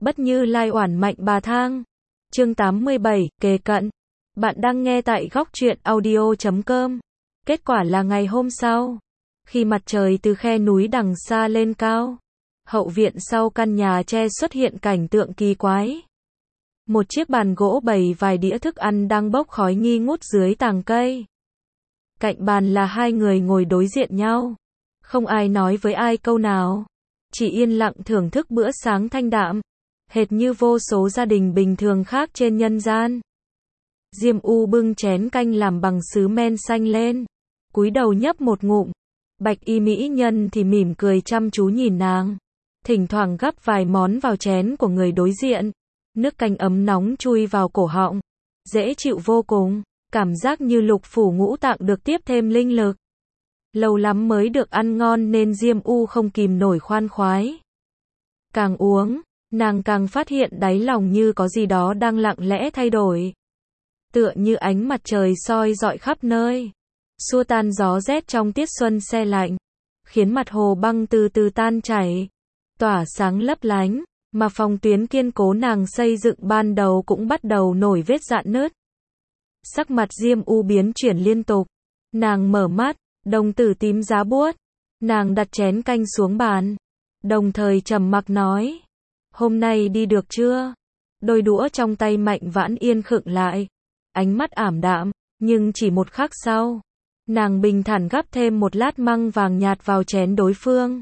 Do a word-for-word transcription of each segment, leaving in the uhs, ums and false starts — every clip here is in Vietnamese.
Bất Như Lai oản mạnh bà thang. Chương tám mươi bảy, kề cận. Bạn đang nghe tại góc truyện audio chấm com. Kết quả là ngày hôm sau, khi mặt trời từ khe núi đằng xa lên cao, hậu viện sau căn nhà tre xuất hiện cảnh tượng kỳ quái. Một chiếc bàn gỗ bày vài đĩa thức ăn đang bốc khói nghi ngút dưới tàng cây. Cạnh bàn là hai người ngồi đối diện nhau. Không ai nói với ai câu nào. Chỉ yên lặng thưởng thức bữa sáng thanh đạm. Hệt như vô số gia đình bình thường khác trên nhân gian. Diêm U bưng chén canh làm bằng sứ men xanh lên. Cúi đầu nhấp một ngụm. Bạch y mỹ nhân thì mỉm cười chăm chú nhìn nàng. Thỉnh thoảng gắp vài món vào chén của người đối diện. Nước canh ấm nóng chui vào cổ họng. Dễ chịu vô cùng. Cảm giác như lục phủ ngũ tạng được tiếp thêm linh lực. Lâu lắm mới được ăn ngon nên Diêm U không kìm nổi khoan khoái. Càng uống, nàng càng phát hiện đáy lòng như có gì đó đang lặng lẽ thay đổi. Tựa như ánh mặt trời soi rọi khắp nơi. Xua tan gió rét trong tiết xuân se lạnh. Khiến mặt hồ băng từ từ tan chảy. Tỏa sáng lấp lánh. Mà phòng tuyến kiên cố nàng xây dựng ban đầu cũng bắt đầu nổi vết rạn nứt. Sắc mặt Diêm U biến chuyển liên tục. Nàng mở mắt, đồng tử tím giá buốt. Nàng đặt chén canh xuống bàn. Đồng thời trầm mặc nói. Hôm nay đi được chưa? Đôi đũa trong tay Mạnh Vãn Yên khựng lại. Ánh mắt ảm đạm, nhưng chỉ một khắc sau. Nàng bình thản gắp thêm một lát măng vàng nhạt vào chén đối phương.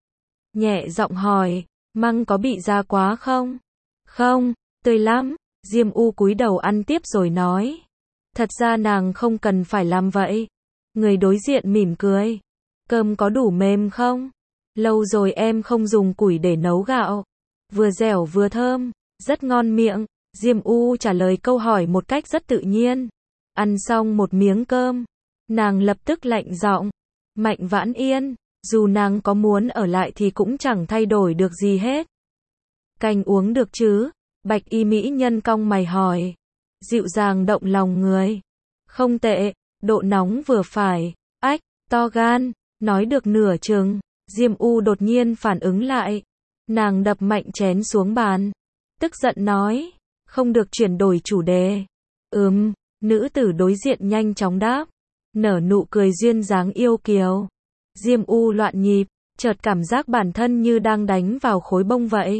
Nhẹ giọng hỏi, măng có bị già quá không? Không, tươi lắm. Diêm U cúi đầu ăn tiếp rồi nói. Thật ra nàng không cần phải làm vậy. Người đối diện mỉm cười. Cơm có đủ mềm không? Lâu rồi em không dùng củi để nấu gạo. Vừa dẻo vừa thơm, rất ngon miệng. Diêm U trả lời câu hỏi một cách rất tự nhiên. Ăn xong một miếng cơm, nàng lập tức lạnh giọng. Mạnh Vãn Yên, dù nàng có muốn ở lại thì cũng chẳng thay đổi được gì hết. Canh uống được chứ? Bạch y mỹ nhân cong mày hỏi. Dịu dàng động lòng người. Không tệ, độ nóng vừa phải. Ách, to gan. Nói được nửa chừng, Diêm U đột nhiên phản ứng lại. Nàng đập mạnh chén xuống bàn. Tức giận nói. Không được chuyển đổi chủ đề. Ừm, nữ tử đối diện nhanh chóng đáp. Nở nụ cười duyên dáng yêu kiều. Diêm U loạn nhịp, chợt cảm giác bản thân như đang đánh vào khối bông vậy.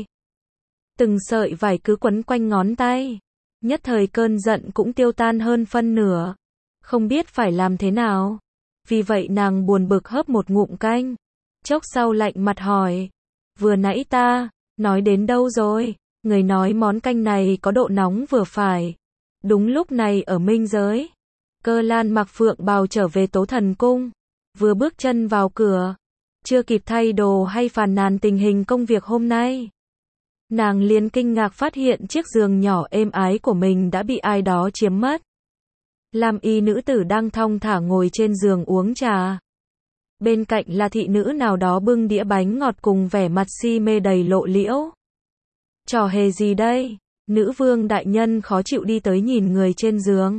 Từng sợi vải cứ quấn quanh ngón tay. Nhất thời cơn giận cũng tiêu tan hơn phân nửa. Không biết phải làm thế nào. Vì vậy nàng buồn bực hớp một ngụm canh. Chốc sau lạnh mặt hỏi. Vừa nãy ta, nói đến đâu rồi? Người nói món canh này có độ nóng vừa phải. Đúng lúc này ở Minh Giới. Cơ Lan mặc phượng bào trở về Tố Thần Cung. Vừa bước chân vào cửa. Chưa kịp thay đồ hay phàn nàn tình hình công việc hôm nay. Nàng liền kinh ngạc phát hiện chiếc giường nhỏ êm ái của mình đã bị ai đó chiếm mất. Lam y nữ tử đang thong thả ngồi trên giường uống trà. Bên cạnh là thị nữ nào đó bưng đĩa bánh ngọt cùng vẻ mặt si mê đầy lộ liễu. Trò hề gì đây? Nữ vương đại nhân khó chịu đi tới nhìn người trên giường.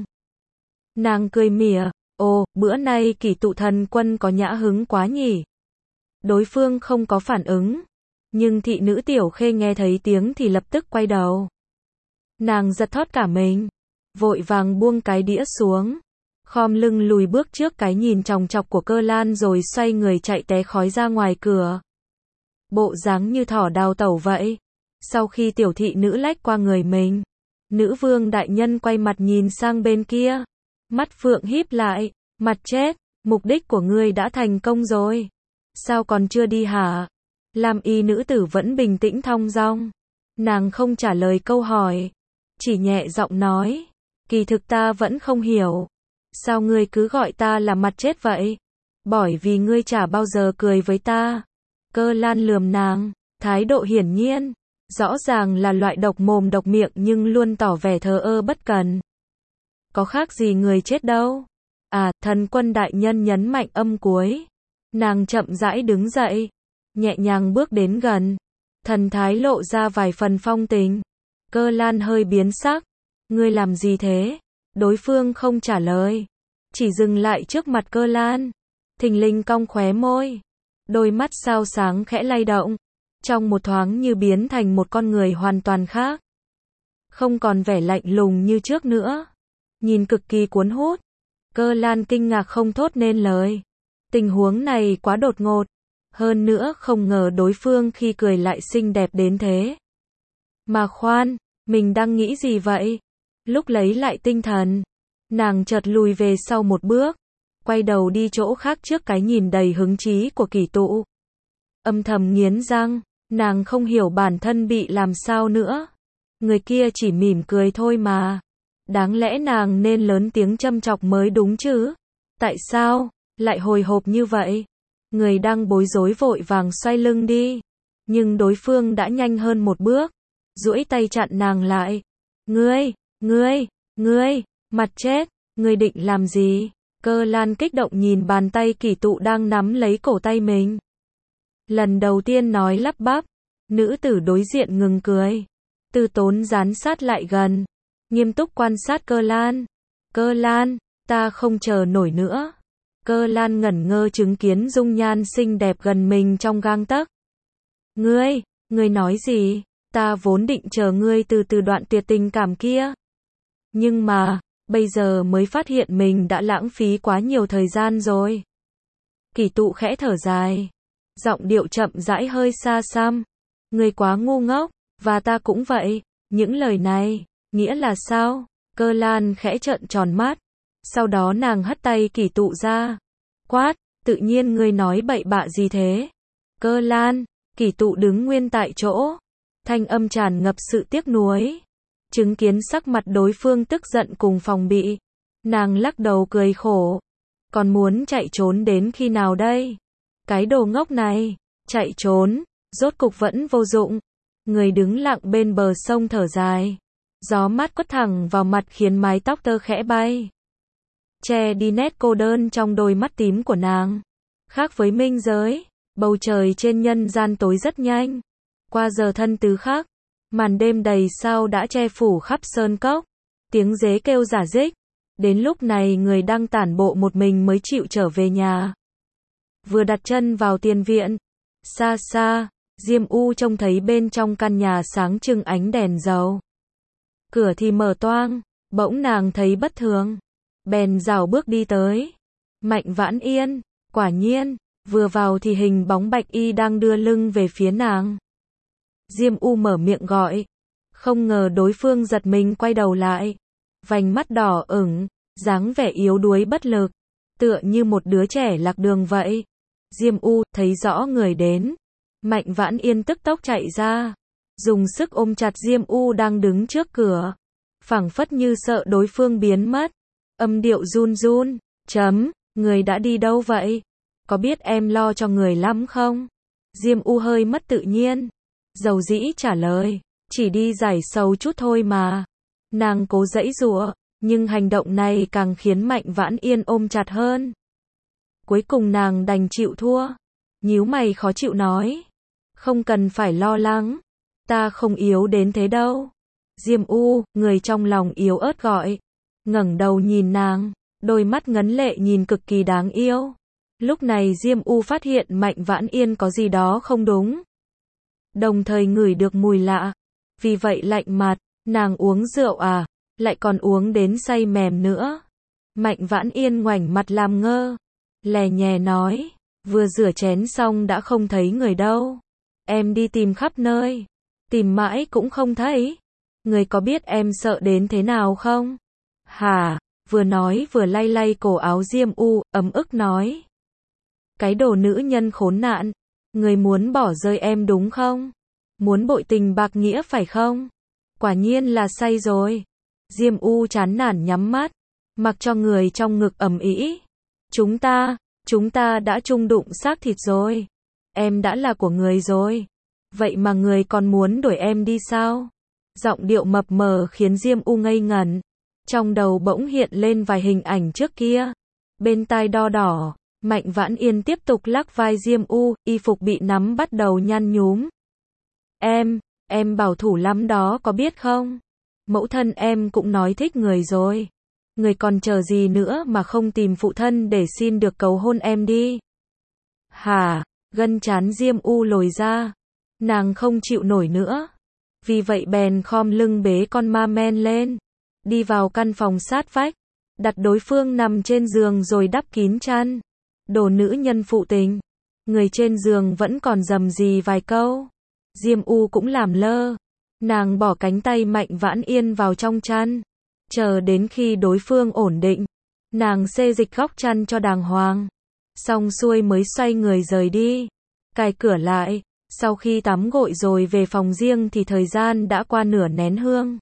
Nàng cười mỉa, ồ, bữa nay Kỷ Tụ Thần Quân có nhã hứng quá nhỉ. Đối phương không có phản ứng. Nhưng thị nữ Tiểu Khê nghe thấy tiếng thì lập tức quay đầu. Nàng giật thót cả mình. Vội vàng buông cái đĩa xuống. Khom lưng lùi bước trước cái nhìn chòng chọc của Cơ Lan rồi xoay người chạy té khói ra ngoài cửa. Bộ dáng như thỏ đào tẩu vậy. Sau khi tiểu thị nữ lách qua người mình, nữ vương đại nhân quay mặt nhìn sang bên kia. Mắt phượng híp lại, mặt chết, mục đích của ngươi đã thành công rồi. Sao còn chưa đi hả? Lam y nữ tử vẫn bình tĩnh thong dong. Nàng không trả lời câu hỏi. Chỉ nhẹ giọng nói. Kỳ thực ta vẫn không hiểu. Sao ngươi cứ gọi ta là mặt chết vậy? Bởi vì ngươi chả bao giờ cười với ta. Cơ Lan lườm nàng, thái độ hiển nhiên. Rõ ràng là loại độc mồm độc miệng nhưng luôn tỏ vẻ thờ ơ bất cần. Có khác gì người chết đâu. À, thần quân đại nhân nhấn mạnh âm cuối. Nàng chậm rãi đứng dậy. Nhẹ nhàng bước đến gần. Thần thái lộ ra vài phần phong tình. Cơ Lan hơi biến sắc. Ngươi làm gì thế? Đối phương không trả lời. Chỉ dừng lại trước mặt Cơ Lan. Thình lình cong khóe môi. Đôi mắt sao sáng khẽ lay động. trong một thoáng như biến thành một con người hoàn toàn khác. Không còn vẻ lạnh lùng như trước nữa. Nhìn cực kỳ cuốn hút. Cơ Lan kinh ngạc không thốt nên lời. Tình huống này quá đột ngột. Hơn nữa không ngờ đối phương khi cười lại xinh đẹp đến thế. Mà khoan, mình đang nghĩ gì vậy? Lúc lấy lại tinh thần, nàng chợt lùi về sau một bước, quay đầu đi chỗ khác trước cái nhìn đầy hứng chí của Kỷ Tụ. Âm thầm nghiến răng, nàng không hiểu bản thân bị làm sao nữa. Người kia chỉ mỉm cười thôi mà. Đáng lẽ nàng nên lớn tiếng châm chọc mới đúng chứ. Tại sao lại hồi hộp như vậy? Người đang bối rối vội vàng xoay lưng đi. Nhưng đối phương đã nhanh hơn một bước, duỗi tay chặn nàng lại. Ngươi, ngươi, ngươi, mặt chết, ngươi định làm gì? Cơ Lan kích động nhìn bàn tay Kỷ Tụ đang nắm lấy cổ tay mình. Lần đầu tiên nói lắp bắp, nữ tử đối diện ngừng cười. Từ Tốn dán sát lại gần, nghiêm túc quan sát Cơ Lan. Cơ Lan, ta không chờ nổi nữa. Cơ Lan ngẩn ngơ chứng kiến dung nhan xinh đẹp gần mình trong gang tấc. Ngươi, ngươi nói gì? Ta vốn định chờ ngươi từ từ đoạn tuyệt tình cảm kia. Nhưng mà, bây giờ mới phát hiện mình đã lãng phí quá nhiều thời gian rồi. Kỷ Tụ khẽ thở dài. Giọng điệu chậm rãi hơi xa xăm. Ngươi quá ngu ngốc, và ta cũng vậy. Những lời này, nghĩa là sao? Cơ Lan khẽ trợn tròn mắt. Sau đó nàng hất tay Kỷ Tụ ra. Quát, tự nhiên ngươi nói bậy bạ gì thế? Cơ Lan, Kỷ Tụ đứng nguyên tại chỗ. Thanh âm tràn ngập sự tiếc nuối. Chứng kiến sắc mặt đối phương tức giận cùng phòng bị. Nàng lắc đầu cười khổ. Còn muốn chạy trốn đến khi nào đây? Cái đồ ngốc này, chạy trốn, rốt cục vẫn vô dụng. Người đứng lặng bên bờ sông thở dài. Gió mát quất thẳng vào mặt khiến mái tóc tơ khẽ bay. Che đi nét cô đơn trong đôi mắt tím của nàng. Khác với minh giới, bầu trời trên nhân gian tối rất nhanh. Qua giờ thân tứ khắc, màn đêm đầy sao đã che phủ khắp sơn cốc. Tiếng dế kêu rả rích. Đến lúc này người đang tản bộ một mình mới chịu trở về nhà. Vừa đặt chân vào tiền viện, xa xa, Diêm U trông thấy bên trong căn nhà sáng trưng ánh đèn dầu. Cửa thì mở toang, bỗng nàng thấy bất thường. Bèn rảo bước đi tới. Mạnh Vãn Yên, quả nhiên, vừa vào thì hình bóng Bạch Y đang đưa lưng về phía nàng. Diêm U mở miệng gọi. Không ngờ đối phương giật mình quay đầu lại. Vành mắt đỏ ửng, dáng vẻ yếu đuối bất lực. Tựa như một đứa trẻ lạc đường vậy. Diêm U thấy rõ người đến. Mạnh Vãn Yên tức tốc chạy ra. Dùng sức ôm chặt Diêm U đang đứng trước cửa. Phảng phất như sợ đối phương biến mất. Âm điệu run run. Chấm, người đã đi đâu vậy? Có biết em lo cho người lắm không? Diêm U hơi mất tự nhiên. Dầu dĩ trả lời. Chỉ đi giải sầu chút thôi mà. Nàng cố giãy giụa, nhưng hành động này càng khiến Mạnh Vãn Yên ôm chặt hơn. Cuối cùng nàng đành chịu thua. Nhíu mày khó chịu nói. Không cần phải lo lắng. Ta không yếu đến thế đâu. Diêm U, người trong lòng yếu ớt gọi. Ngẩng đầu nhìn nàng, đôi mắt ngấn lệ nhìn cực kỳ đáng yêu. Lúc này Diêm U phát hiện Mạnh Vãn Yên có gì đó không đúng. Đồng thời ngửi được mùi lạ. Vì vậy lạnh mặt, nàng uống rượu à, lại còn uống đến say mềm nữa. Mạnh Vãn Yên ngoảnh mặt làm ngơ. Lè nhè nói, vừa rửa chén xong đã không thấy người đâu. Em đi tìm khắp nơi. Tìm mãi cũng không thấy. Người có biết em sợ đến thế nào không? Hả? Vừa nói vừa lay lay cổ áo Diêm U, ấm ức nói. Cái đồ nữ nhân khốn nạn. Người muốn bỏ rơi em đúng không? Muốn bội tình bạc nghĩa phải không? Quả nhiên là say rồi. Diêm U chán nản nhắm mắt. Mặc cho người trong ngực ầm ĩ. Chúng ta, chúng ta đã chung đụng xác thịt rồi. Em đã là của người rồi. Vậy mà người còn muốn đuổi em đi sao? Giọng điệu mập mờ khiến Diêm U ngây ngẩn. Trong đầu bỗng hiện lên vài hình ảnh trước kia. Bên tai đo đỏ, Mạnh Vãn Yên tiếp tục lắc vai Diêm U, y phục bị nắm bắt đầu nhăn nhúm. Em, em bảo thủ lắm đó có biết không? Mẫu thân em cũng nói thích người rồi. Người còn chờ gì nữa mà không tìm phụ thân để xin được cầu hôn em đi? Hả? Gân trán Diêm U lồi ra. Nàng không chịu nổi nữa. Vì vậy bèn khom lưng bế con ma men lên. Đi vào căn phòng sát vách. Đặt đối phương nằm trên giường rồi đắp kín chăn. Đồ nữ nhân phụ tình. Người trên giường vẫn còn rầm rì vài câu. Diêm U cũng làm lơ. Nàng bỏ cánh tay Mạnh Vãn Yên vào trong chăn. Chờ đến khi đối phương ổn định. Nàng xê dịch góc chăn cho đàng hoàng. Xong xuôi mới xoay người rời đi. Cài cửa lại. Sau khi tắm gội rồi về phòng riêng thì thời gian đã qua nửa nén hương.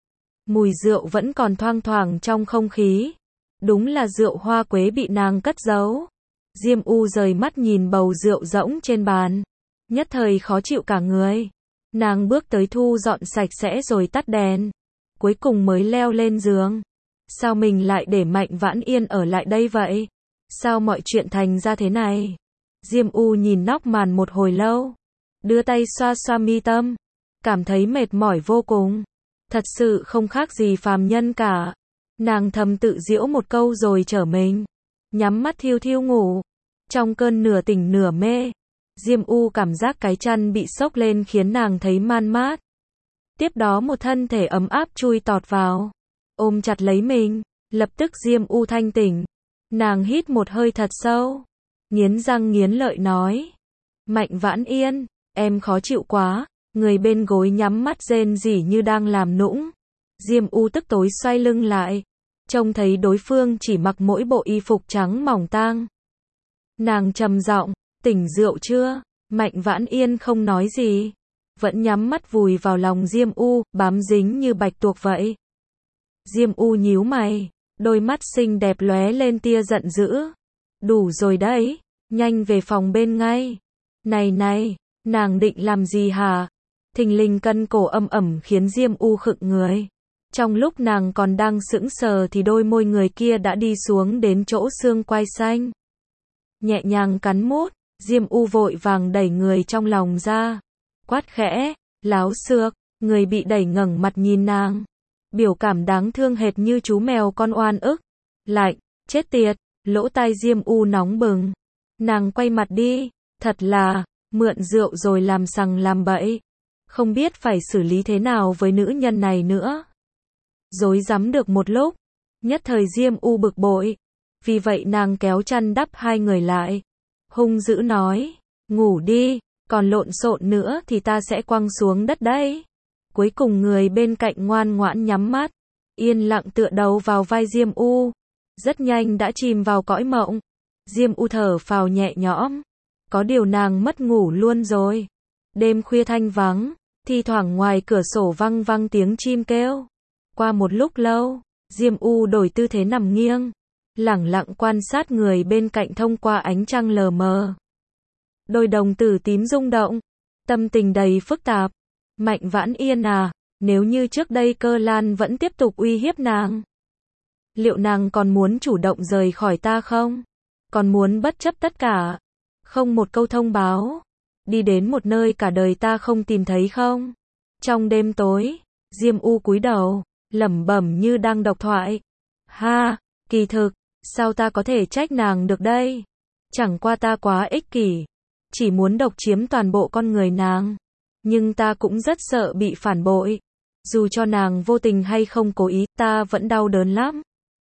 Mùi rượu vẫn còn thoang thoảng trong không khí. Đúng là rượu hoa quế bị nàng cất giấu. Diêm U rời mắt nhìn bầu rượu rỗng trên bàn. Nhất thời khó chịu cả người. Nàng bước tới thu dọn sạch sẽ rồi tắt đèn. Cuối cùng mới leo lên giường. Sao mình lại để Mạnh Vãn Yên ở lại đây vậy? Sao mọi chuyện thành ra thế này? Diêm U nhìn nóc màn một hồi lâu. Đưa tay xoa xoa mi tâm. Cảm thấy mệt mỏi vô cùng. Thật sự không khác gì phàm nhân cả. Nàng thầm tự giễu một câu rồi trở mình. Nhắm mắt thiêu thiêu ngủ. Trong cơn nửa tỉnh nửa mê. Diêm U cảm giác cái chăn bị xốc lên khiến nàng thấy man mát. Tiếp đó một thân thể ấm áp chui tọt vào. Ôm chặt lấy mình. Lập tức Diêm U thanh tỉnh. Nàng hít một hơi thật sâu. Nghiến răng nghiến lợi nói. Mạnh Vãn Yên, em khó chịu quá. Người bên gối nhắm mắt rên rỉ như đang làm nũng. Diêm U tức tối xoay lưng lại. Trông thấy đối phương chỉ mặc mỗi bộ y phục trắng mỏng tang. Nàng trầm giọng, tỉnh rượu chưa? Mạnh Vãn Yên không nói gì. Vẫn nhắm mắt vùi vào lòng Diêm U, bám dính như bạch tuộc vậy. Diêm U nhíu mày. Đôi mắt xinh đẹp lóe lên tia giận dữ. Đủ rồi đấy. Nhanh về phòng bên ngay. Này này, nàng định làm gì hả? Thình lình cân cổ âm ẩm khiến Diêm U khựng người. Trong lúc nàng còn đang sững sờ thì đôi môi người kia đã đi xuống đến chỗ xương quai xanh. Nhẹ nhàng cắn mút, Diêm U vội vàng đẩy người trong lòng ra. Quát khẽ, láo xược, người bị đẩy ngẩng mặt nhìn nàng. Biểu cảm đáng thương hệt như chú mèo con oan ức. Lạnh, chết tiệt, lỗ tai Diêm U nóng bừng. Nàng quay mặt đi, thật là, mượn rượu rồi làm sằng làm bậy. Không biết phải xử lý thế nào với nữ nhân này nữa. Rối rắm được một lúc, nhất thời Diêm U bực bội. Vì vậy nàng kéo chăn đắp hai người lại. Hung dữ nói, ngủ đi, còn lộn xộn nữa thì ta sẽ quăng xuống đất đấy. Cuối cùng người bên cạnh ngoan ngoãn nhắm mắt, yên lặng tựa đầu vào vai Diêm U. Rất nhanh đã chìm vào cõi mộng. Diêm U thở phào nhẹ nhõm. Có điều nàng mất ngủ luôn rồi. Đêm khuya thanh vắng, thi thoảng ngoài cửa sổ vang vang tiếng chim kêu. Qua một lúc lâu, Diêm U đổi tư thế nằm nghiêng, lẳng lặng quan sát người bên cạnh thông qua ánh trăng lờ mờ. Đôi đồng tử tím rung động, tâm tình đầy phức tạp. Mạnh Vãn Yên à, nếu như trước đây Cơ Lan vẫn tiếp tục uy hiếp nàng, liệu nàng còn muốn chủ động rời khỏi ta không? Còn muốn bất chấp tất cả, không một câu thông báo, đi đến một nơi cả đời ta không tìm thấy không? Trong đêm tối, Diêm U cúi đầu, lẩm bẩm như đang độc thoại. Ha, kỳ thực, sao ta có thể trách nàng được đây? Chẳng qua ta quá ích kỷ, chỉ muốn độc chiếm toàn bộ con người nàng. Nhưng ta cũng rất sợ bị phản bội. Dù cho nàng vô tình hay không cố ý, ta vẫn đau đớn lắm.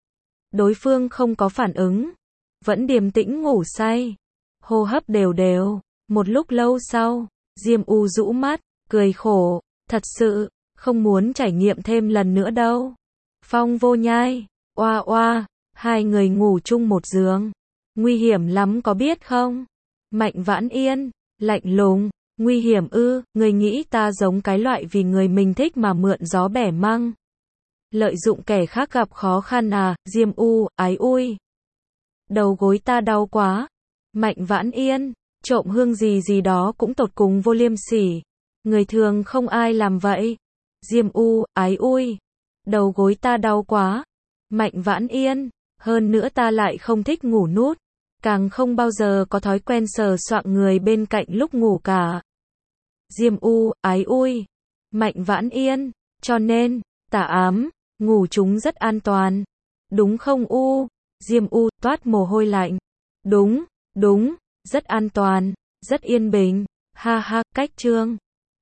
Đối phương không có phản ứng, vẫn điềm tĩnh ngủ say, hô hấp đều đều. Một lúc lâu sau, Diêm U rũ mắt, cười khổ, thật sự, không muốn trải nghiệm thêm lần nữa đâu. Phong Vô Nhai, oa oa, hai người ngủ chung một giường. Nguy hiểm lắm có biết không? Mạnh Vãn Yên, lạnh lùng, nguy hiểm ư, người nghĩ ta giống cái loại vì người mình thích mà mượn gió bẻ măng. Lợi dụng kẻ khác gặp khó khăn à, Diêm U, ái ui. Đầu gối ta đau quá. Mạnh Vãn Yên, trộm hương gì gì đó cũng tột cùng vô liêm sỉ. Người thường không ai làm vậy. Diêm U, ái ui. Đầu gối ta đau quá. Mạnh Vãn Yên, hơn nữa ta lại không thích ngủ nút. Càng không bao giờ có thói quen sờ soạng người bên cạnh lúc ngủ cả. Diêm U, ái ui. Mạnh Vãn Yên, cho nên, tả ám, ngủ chúng rất an toàn. Đúng không U? Diêm U, toát mồ hôi lạnh. Đúng, đúng, rất an toàn, rất yên bình. Ha ha, cách chương.